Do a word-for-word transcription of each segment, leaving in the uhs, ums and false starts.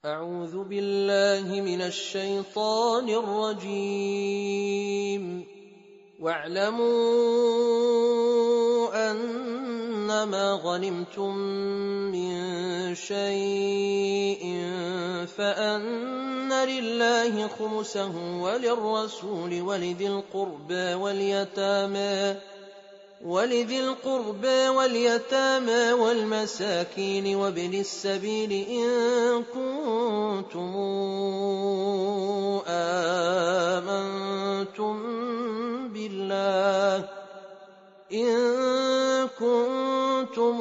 أعوذ بالله من الشيطان الرجيم. واعلموا أنما غنمتم من شيء فأن لله خمسه وللرسول ولذي القربى واليتامى ولذي القربى واليتامى والمساكين وابن السبيل إن كنتم آمنتم بالله إن كنتم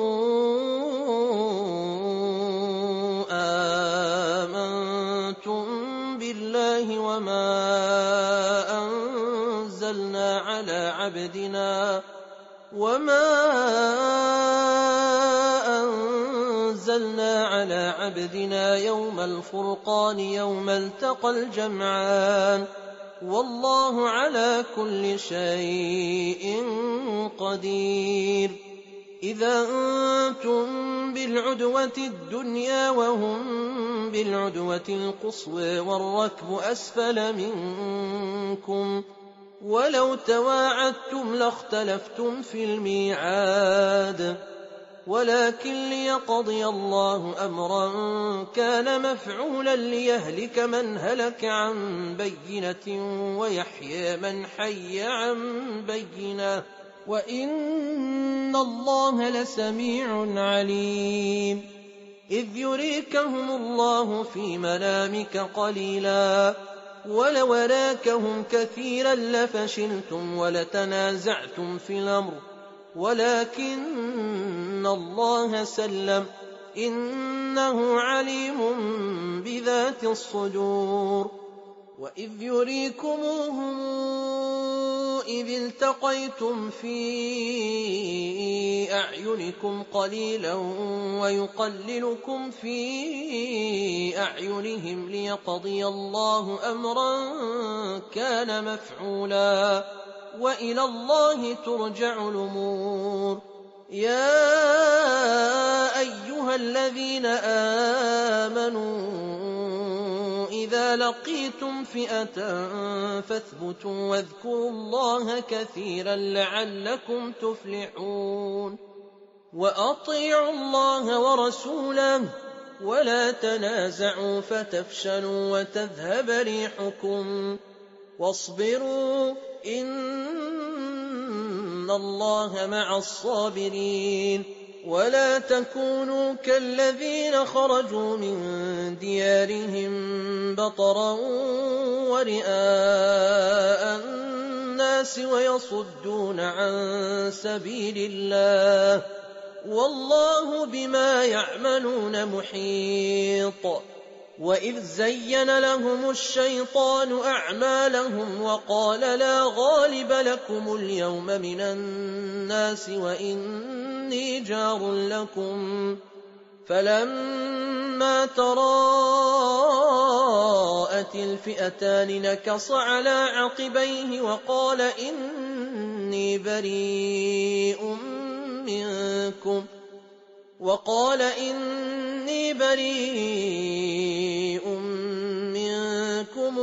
آمنتم بالله وما أنزلنا على عبدنا وما أنزلنا على عبدنا يوم الفرقان يوم التقى الجمعان والله على كل شيء قدير. إذا أنتم بالعدوة الدنيا وهم بالعدوة القصوى والركب أسفل منكم ولو تواعدتم لاختلفتم في الميعاد ولكن ليقضي الله أمرا كان مفعولا ليهلك من هلك عن بينة ويحيى من حي عن بينة وإن الله لسميع عليم. إذ يريكهم الله في منامك قليلا ولو أراكهم كثيرا لفشلتم ولتنازعتم في الأمر ولكن الله سلم إنه عليم بذات الصدور. وإذ يريكموهم إذ التقيتم في أعينكم قليلا ويقللكم في أعينهم ليقضي الله أمرا كان مفعولا وإلى الله ترجع الأمور. يا أيها الذين آمنوا إذا لقيتم فئة فاثبتوا واذكروا الله كثيرا لعلكم تفلحون. وأطيعوا الله ورسوله ولا تنازعوا فتفشلوا وتذهب ريحكم واصبروا إن الله مع الصابرين. ولا تكونوا كالذين خرجوا من ديارهم بطرا ورئاء الناس ويصدون عن سبيل الله والله بما يعملون محيط. وإذ زين لهم الشيطان أعمالهم وقال لا غالب لكم اليوم من الناس وإني جار لكم فلما تراءت الفئتان نكص على عقبيه وقال إني بريء منكم وقال إني بريء منكم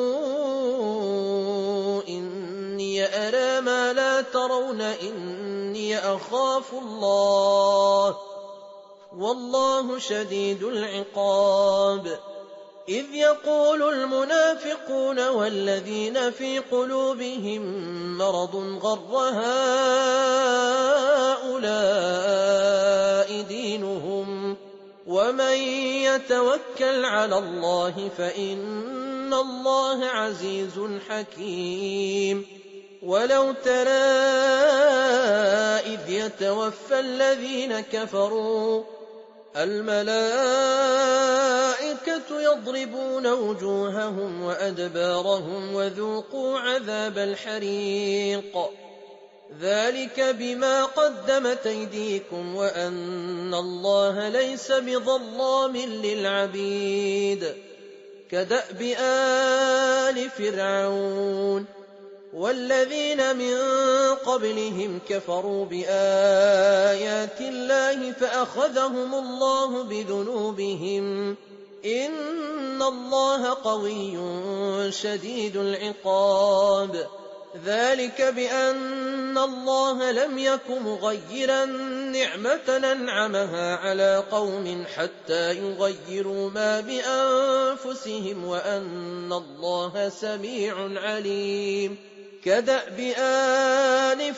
إني أرى ما لا ترون إني أخاف الله والله شديد العقاب. إذ يقول المنافقون والذين في قلوبهم مرض غر هؤلاء دينهم ومن يتوكل على الله فإن الله عزيز حكيم. ولو ترى إذ يتوفى الذين كفروا الملائكة يضربون وجوههم وأدبارهم وذوقوا عذاب الحريق ذلك بما قدمت أيديكم وأن الله ليس بظلام للعبيد. كدأب آل فرعون والذين من قبلهم كفروا بآيات الله فأخذهم الله بذنوبهم إن الله قوي شديد العقاب. ذلك بأن الله لم يك مغيرا نعمة أنعمها على قوم حتى يغيروا ما بأنفسهم وأن الله سميع عليم. كدأب آل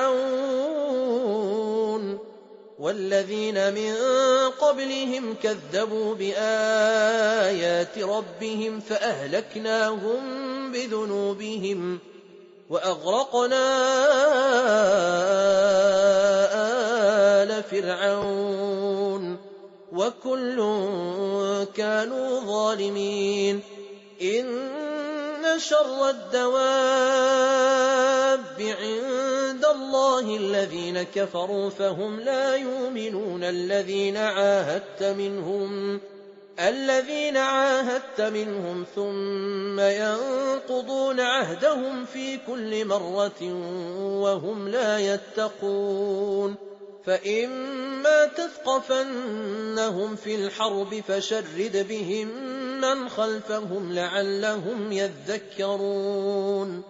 فرعون والذين من قبلهم كذبوا بآيات ربهم فأهلكناهم بذنوبهم وأغرقنا آل فرعون وكل كانوا ظالمين. إن شر الدواب عند الله الذين كفروا فهم لا يؤمنون. الذين عاهدت منهم الذين عاهدت منهم ثم ينقضون عهدهم في كل مرة وهم لا يتقون. فإما تثقفنهم في الحرب فشرد بهم من خلفهم لعلهم يذكرون.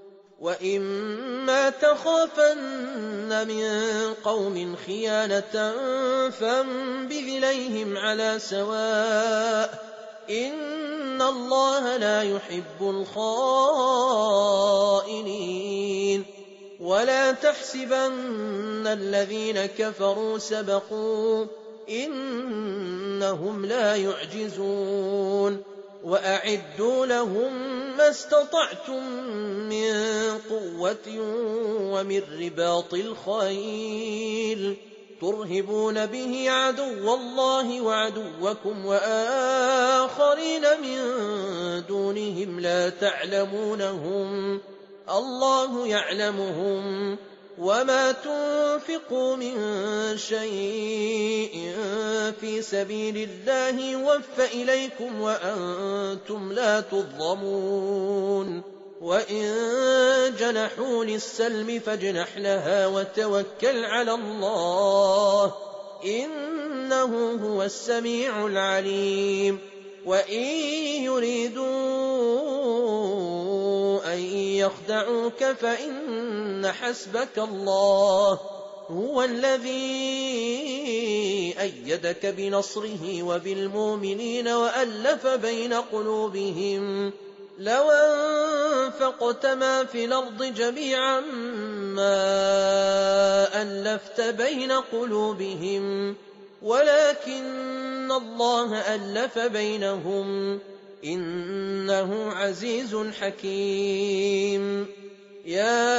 وإما تخافن من قوم خيانة فانبذ إليهم على سواء إن الله لا يحب الخائنين. ولا تحسبن الذين كفروا سبقوا إنهم لا يعجزون. وأعدوا لهم ما استطعتم من قوة ومن رباط الخيل ترهبون به عدو الله وعدوكم وآخرين من دونهم لا تعلمونهم الله يعلمهم. وما تنفقوا من شيء في سبيل الله يوفى إليكم وأنتم لا تظلمون. وإن جنحوا للسلم فاجنح لها وتوكل على الله إنه هو السميع العليم. وإن يريدوا أن يخدعوك فإن حسبك الله هو الذي أيدك بنصره وبالمؤمنين وألف بين قلوبهم. لو أنفقت ما في الأرض جميعا ما ألفت بين قلوبهم ولكن الله ألف بينهم إنه عزيز حكيم. يا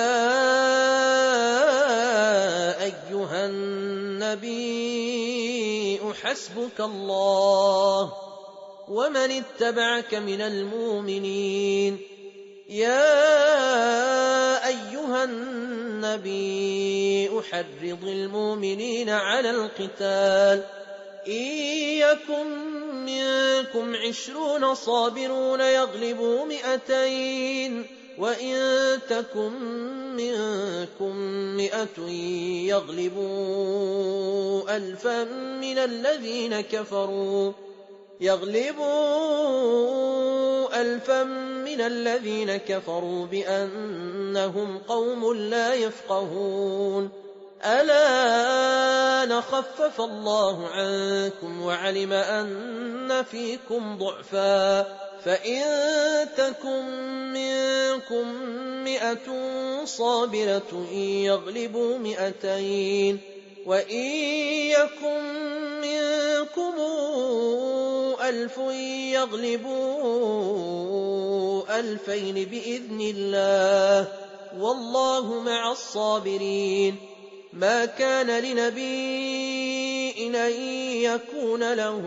أيها النبي حسبك الله ومن اتبعك من المؤمنين. يا أيها النبي حرض المؤمنين على القتال إن يكن منكم عشرون صابرون يغلبوا مئتين وإن تكن منكم مئة يغلبوا ألفا من الذين كفروا يغلبوا ألفا من الذين كفروا بأنهم قوم لا يفقهون. ألا نخفف الله عنكم وعلم أن فيكم ضعفا فإن تكن منكم مئة صابرة يغلبوا مئتين وإن يكن منكم ألف يغلبوا ألفين بإذن الله والله مع الصابرين. ما كان لنبي أن يكون له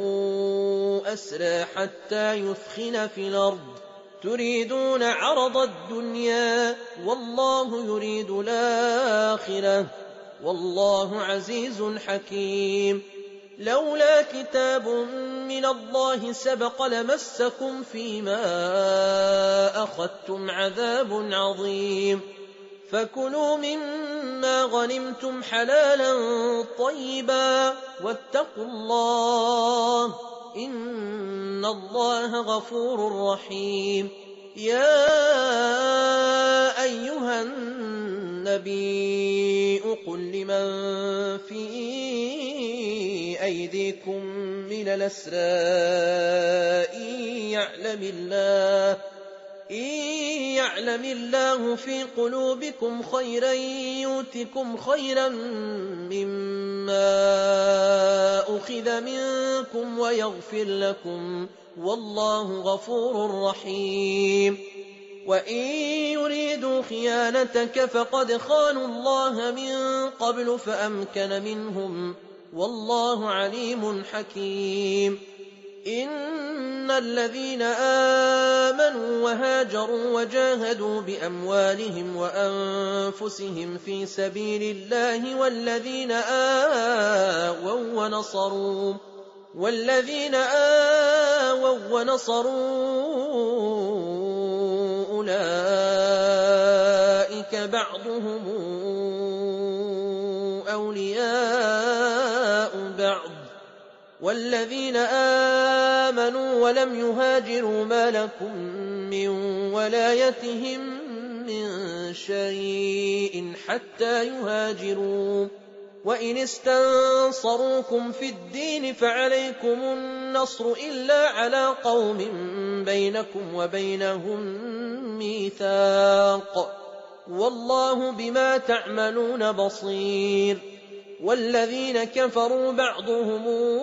أسرى حتى يثخن في الأرض تريدون عرض الدنيا والله يريد الآخرة والله عزيز حكيم. لولا كتاب من الله سبق لمسكم فيما أخذتم عذاب عظيم. فكلوا مما غنمتم حلالا طيبا واتقوا الله إن الله غفور رحيم. يا أيها النبي قل لمن في أيديكم من الأسرى إن يعلم الله إن يعلم الله في قلوبكم خيرا يؤتكم خيرا مما أخذ منكم ويغفر لكم والله غفور رحيم. وإن يريدوا خيانتك فقد خانوا الله من قبل فأمكن منهم والله عليم حكيم. إن الذين آمنوا وهاجروا وجاهدوا بأموالهم وأنفسهم في سبيل الله والذين آووا ونصروا والذين آووا ونصروا أولئك بعضهم أولياء بعض والذين آمنوا ولم يهاجروا ما لكم من ولايتهم من شيء حتى يهاجروا وإن استنصروكم في الدين فعليكم النصر إلا على قوم بينكم وبينهم ميثاق والله بما تعملون بصير. والذين كفروا بعضهم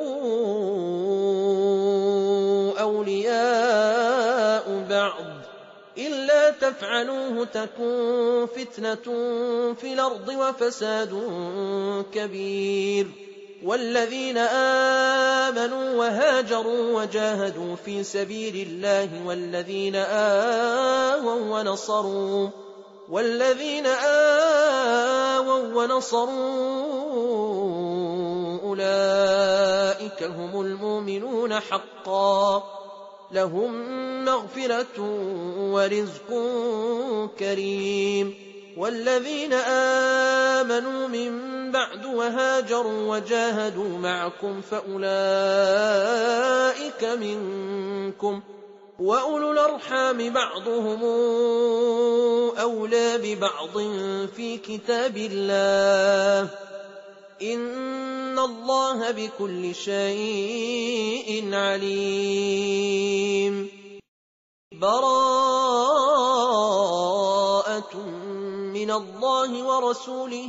أولياء بعض إلا تفعلوه تكن فتنة في الأرض وفساد كبير. والذين آمنوا وهاجروا وجاهدوا في سبيل الله والذين آووا ونصروا والذين آووا ونصروا أولئك هم المؤمنون حقا لهم مغفرة ورزق كريم. والذين آمنوا من بعد وهاجروا وجاهدوا معكم فأولئك منكم وأولو الأرحام بعضهم أولى ببعض في كتاب الله إن الله بكل شيء عليم. براءة من الله ورسوله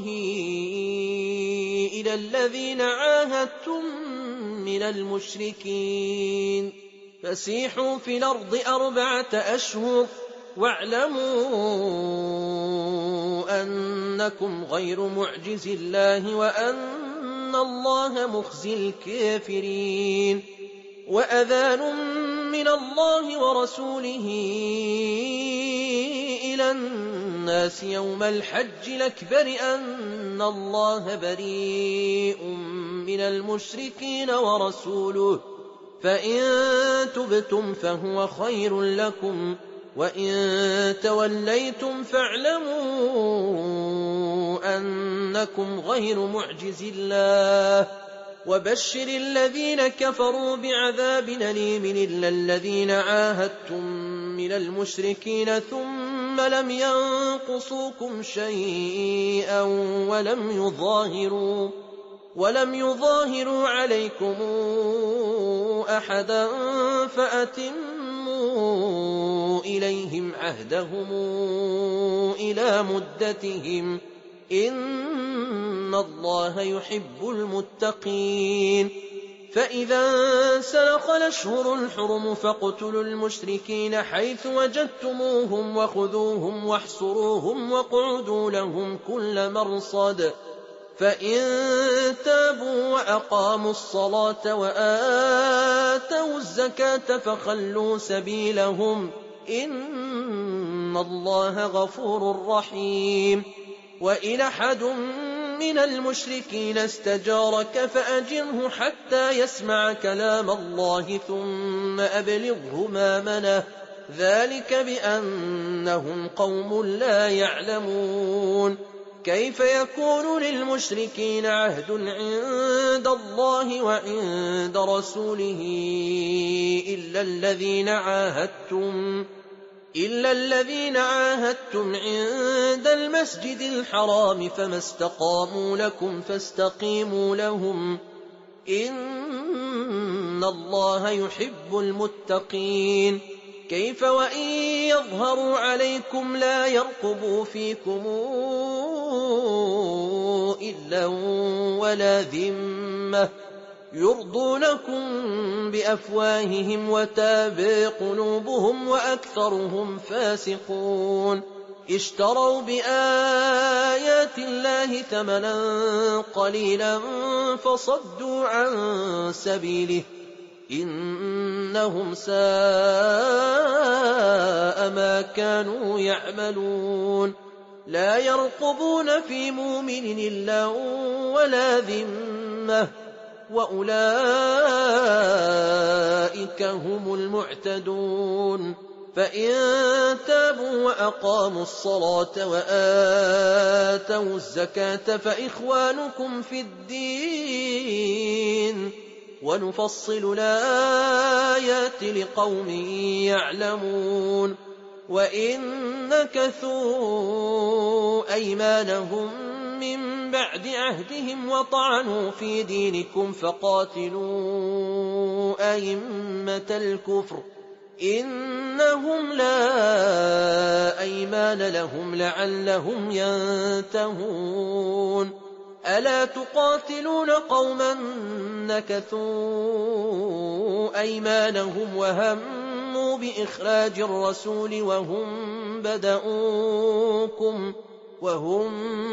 إلى الذين عاهدتم من المشركين فسيحوا في الأرض أربعة أشهر واعلموا أنكم غير معجز الله وأن الله مخزي الكافرين. وأذان من الله ورسوله إلى الناس يوم الحج الأكبر أن الله بريء من المشركين ورسوله فإن تبتم فهو خير لكم وإن توليتم فاعلموا أنكم غير معجز الله وبشر الذين كفروا بعذاب أليم إلا الذين عاهدتم من المشركين ثم لم ينقصوكم شيئا ولم يظاهروا ولم يظاهروا عليكم أحدا فأتموا إليهم عهدهم إلى مدتهم إن الله يحب المتقين. فإذا انسلخ الأشهر الحرم فاقتلوا المشركين حيث وجدتموهم وخذوهم واحصروهم واقعدوا لهم كل مرصد فإن تابوا وأقاموا الصلاة وآتوا الزكاة فخلوا سبيلهم إن الله غفور رحيم. وإن أحد من المشركين استجارك فأجره حتى يسمع كلام الله ثم أبلغه مأمنه ذلك بأنهم قوم لا يعلمون. كيف يكون للمشركين عهد عند الله وعند رسوله إلا الذين عاهدتم إلا الذين عاهدتم عند المسجد الحرام فما استقاموا لكم فاستقيموا لهم إن الله يحب المتقين كيف وإن يظهروا عليكم لا يرقبوا فيكم إلا ولا ذمة يرضونكم بأفواههم وتابى قلوبهم وأكثرهم فاسقون اشتروا بآيات الله ثمنا قليلا فصدوا عن سبيله إنهم ساء ما كانوا يعملون لا يرقبون في مؤمن إلا ولا ذمة وأولئك هم المعتدون فإن تابوا وأقاموا الصلاة وآتوا الزكاة فإخوانكم في الدين ونفصل الآيات لقوم يعلمون وإن نكثوا أيمانهم من بعد عهدهم وطعنوا في دينكم فقاتلوا أئمة الكفر إنهم لا أيمان لهم لعلهم ينتهون ألا تقاتلون قوما نكثوا أيمانهم وهموا بإخراج الرسول وهم بدؤوكم وهم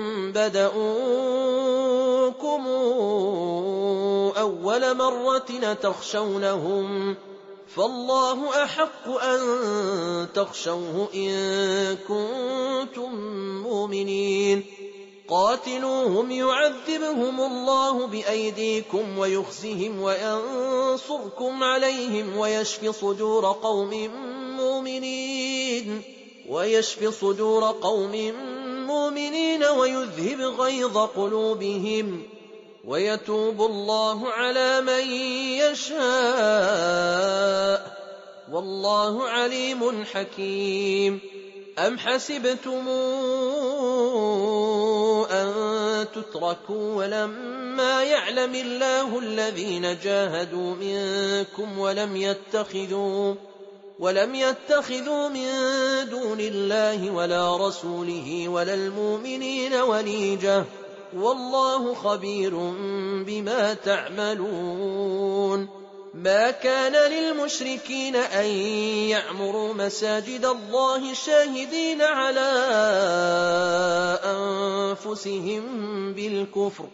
بدؤوكم أول مرة تخشونهم فالله أحق أن تخشوه إن كنتم مؤمنين قاتلوهم يعذبهم الله بأيديكم ويخزهم وينصركم عليهم ويشف صدور قوم مؤمنين ويشف صدور قوم مؤمنين ويذهب غيظ قلوبهم ويتوب الله على من يشاء والله عليم حكيم أم حسبتم أن تتركوا ولما يعلم الله الذين جاهدوا منكم ولم يتخذوا ولم يتخذوا من دون الله ولا رسوله ولا المؤمنين وليجة والله خبير بما تعملون ما كان للمشركين أن يعمروا مساجد الله شاهدين على أنفسهم بالكفر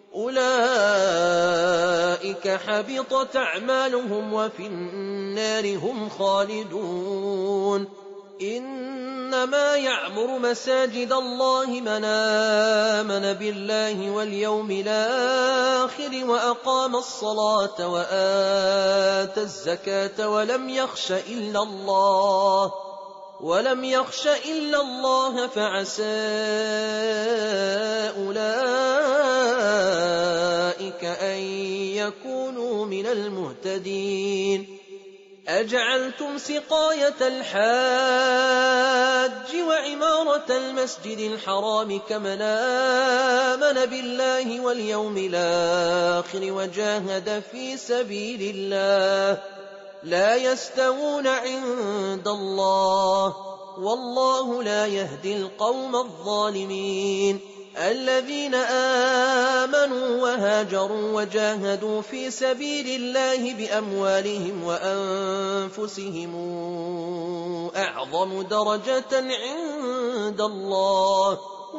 أولئك حبطت أعمالهم وفي النار هم خالدون إنما يعمر مساجد الله من آمن بالله واليوم الآخر وأقام الصلاة وآتى الزكاة ولم يخش إلا الله ولم يخش إلا الله فعسى أولئك أن يكونوا من المهتدين أجعلتم سقاية الحاج وعمارة المسجد الحرام كمن آمن بالله واليوم الآخر وجاهد في سبيل الله لا يستوون عند الله والله لا يهدي القوم الظالمين الذين آمنوا وهاجروا وجاهدوا في سبيل الله بأموالهم وأنفسهم أعظم درجة عند الله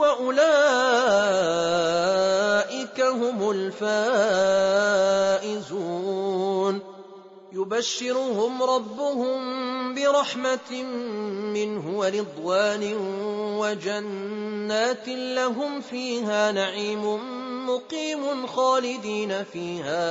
وأولئك هم الفائزون يبشرهم ربهم برحمة منه ورضوان وجنات لهم فيها نعيم مقيم خالدين فيها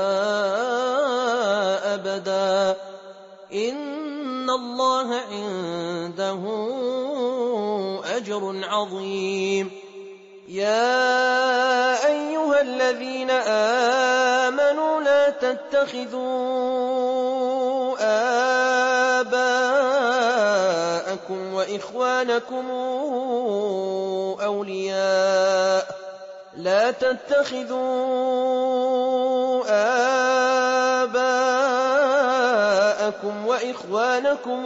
أبدا إن الله عنده أجر عظيم يَا أَيُّهَا الَّذِينَ آمَنُوا لَا تَتَّخِذُوا آبَاءَكُمْ وَإِخْوَانَكُمْ أَوْلِيَاءَ لا تتخذوا آباءكم وإخوانكم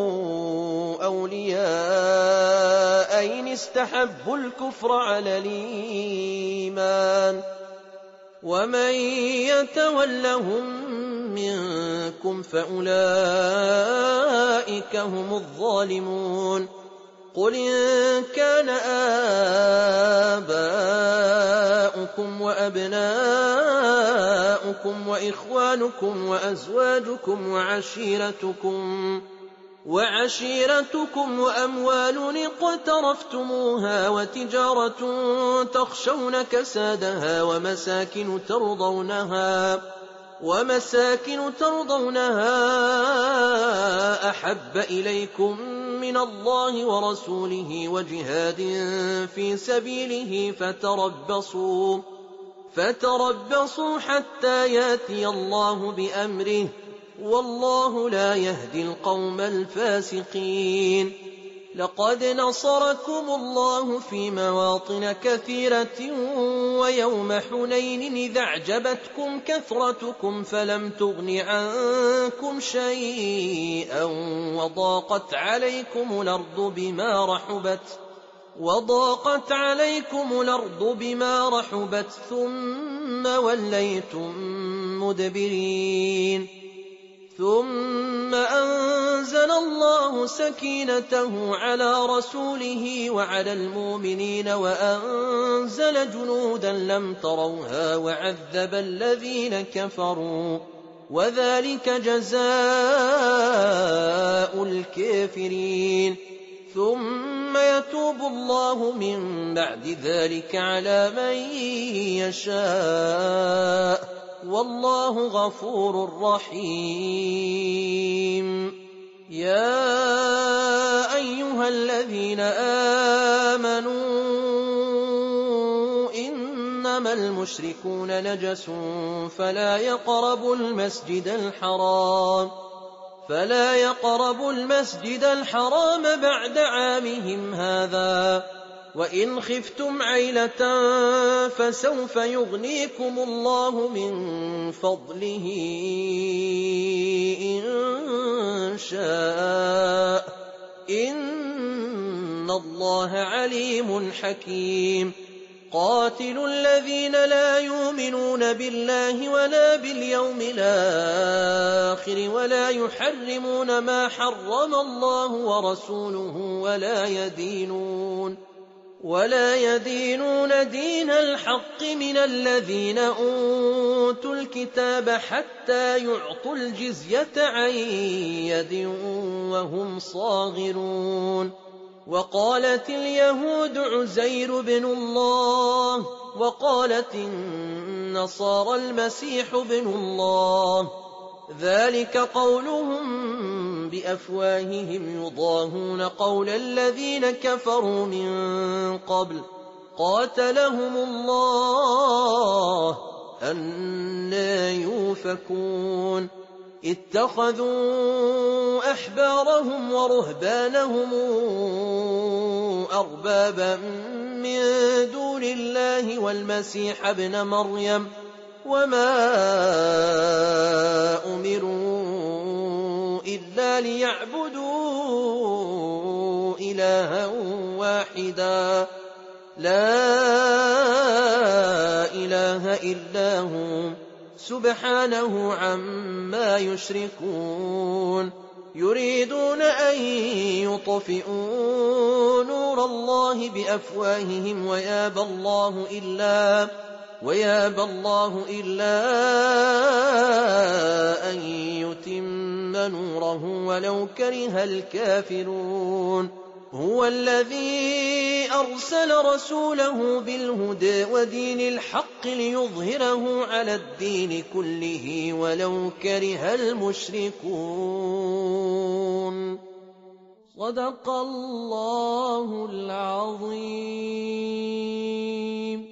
أولياء إن استحبوا الكفر على الإيمان ومن يتولهم منكم فأولئك هم الظالمون قل إن كان آباؤكم وأبناؤكم وإخوانكم وأزواجكم وعشيرتكم وعشيرتكم وأموال اقترفتموها وتجارة تخشون كسادها ومساكن ترضونها ومساكن ترضونها أحب إليكم من الله ورسوله وجهاد في سبيله فتربصوا فتربصوا حتى ياتي الله بأمره والله لا يهدي القوم الفاسقين لقد نصركم الله في مواطن كثيرة ويوم حنين إذ أعجبتكم كثرتكم فلم تغن عنكم شيئا وضاقت عليكم الأرض بما رحبت وضاقت عليكم الأرض بما رحبت ثم وليتم مدبرين ثم أنزل الله سكينته على رسوله وعلى المؤمنين وأنزل جنودا لم تروها وعذب الذين كفروا وذلك جزاء الكافرين ثم يتوب الله من بعد ذلك على من يشاء والله غفور رحيم يا أيها الذين آمنوا إنما المشركون نجس فلا يقربوا المسجد الحرام فلا يقربوا المسجد الحرام بعد عامهم هذا وإن خفتم عيلة فسوف يغنيكم الله من فضله إن شاء إن الله عليم حكيم قاتلوا الذين لا يؤمنون بالله ولا باليوم الآخر ولا يحرمون ما حرم الله ورسوله ولا يدينون ولا يدينون دين الحق من الذين أوتوا الكتاب حتى يعطوا الجزية عن يد وهم صاغرون وقالت اليهود عزير بن الله وقالت النصارى المسيح بن الله ذلك قولهم بأفواههم يضاهون قول الذين كفروا من قبل قاتلهم الله أنى يؤفكون اتخذوا أحبارهم ورهبانهم أربابا من دون الله والمسيح ابن مريم وما أمروا إلا ليعبدوا إلها واحدا لا إله إلا هو سبحانه عما يشركون يريدون أن يطفئوا نور الله بأفواههم ويابى الله إلا ويابى الله إلا أن يتم نوره ولو كره الكافرون هو الذي أرسل رسوله بالهدى ودين الحق ليظهره على الدين كله ولو كره المشركون صدق الله العظيم.